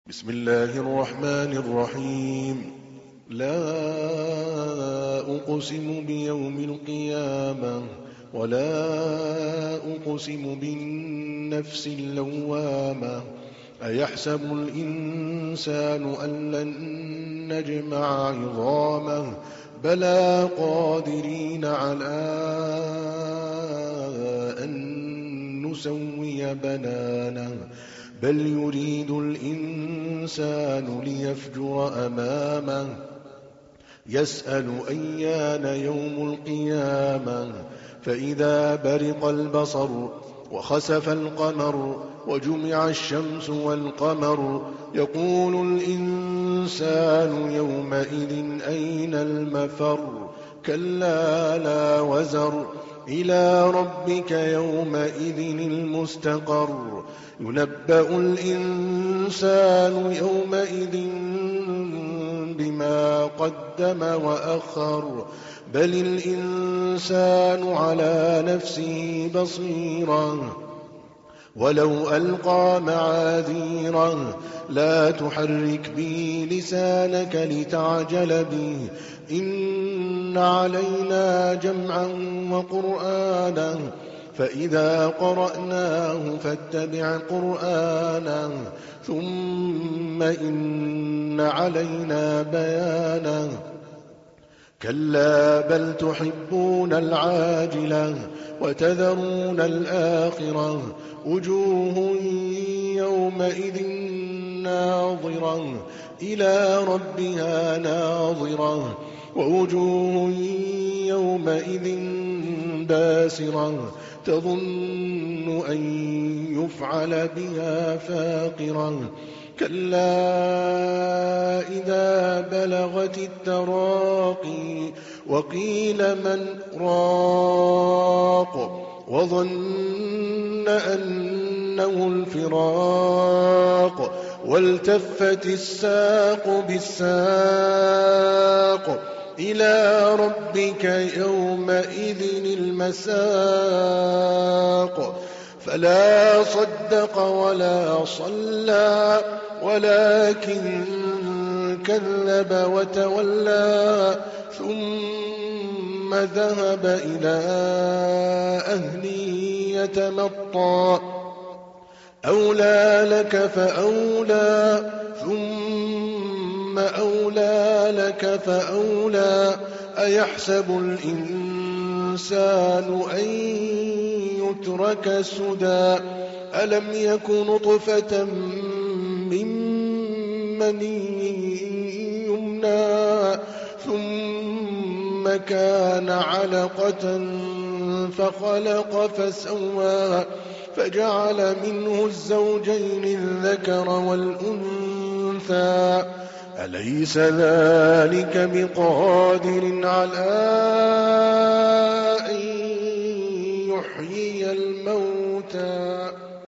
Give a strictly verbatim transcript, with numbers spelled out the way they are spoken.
بسم الله الرحمن الرحيم. لا أقسم بيوم القيامة ولا أقسم بالنفس اللوامة أيحسب الإنسان أن لن نجمع عظامه بلى قادرين على أن نسوي بنانه بل يريد الإنسان ليفجر أمامه يسأل أيان يوم القيامة فإذا برق البصر وخسف القمر وجمع الشمس والقمر يقول الإنسان يومئذ أين المفر كلا لا وزر إلى ربك يومئذ المستقر ينبأ الإنسان يومئذ بما قدم وأخر بل الإنسان على نفسه بصيرا ولو ألقى معاذيره لا تحرك به لسانك لتعجل به إن علينا جمعا وقرآنا فإذا قرأناه فاتبع قرآنه ثم إن علينا بيانه كلا بل تحبون العاجلة وتذرون الآخرة وجوه يومئذ ناظرة إلى ربها ناظرة ووجوه يومئذ باسرة تظن أن يفعل بها فاقرة كلا إذا بلغت التراقي وقيل من راق وظن أنه الفراق والتفت الساق بالساق إلى ربك يومئذ المساق فلا صدق ولا صلى ولكن كذب وتولى ثم ذهب إلى أهله يتمطى أولى لك فأولى ثم أولى لك فأولى أيحسب الإنسان أن يترك سدى ألم يك نطفة من مني يمنى ثم كان علقة فخلق فسوى فجعل منه الزوجين الذكر والأنثى أليس ذلك بقادر على أن يحيي الموتى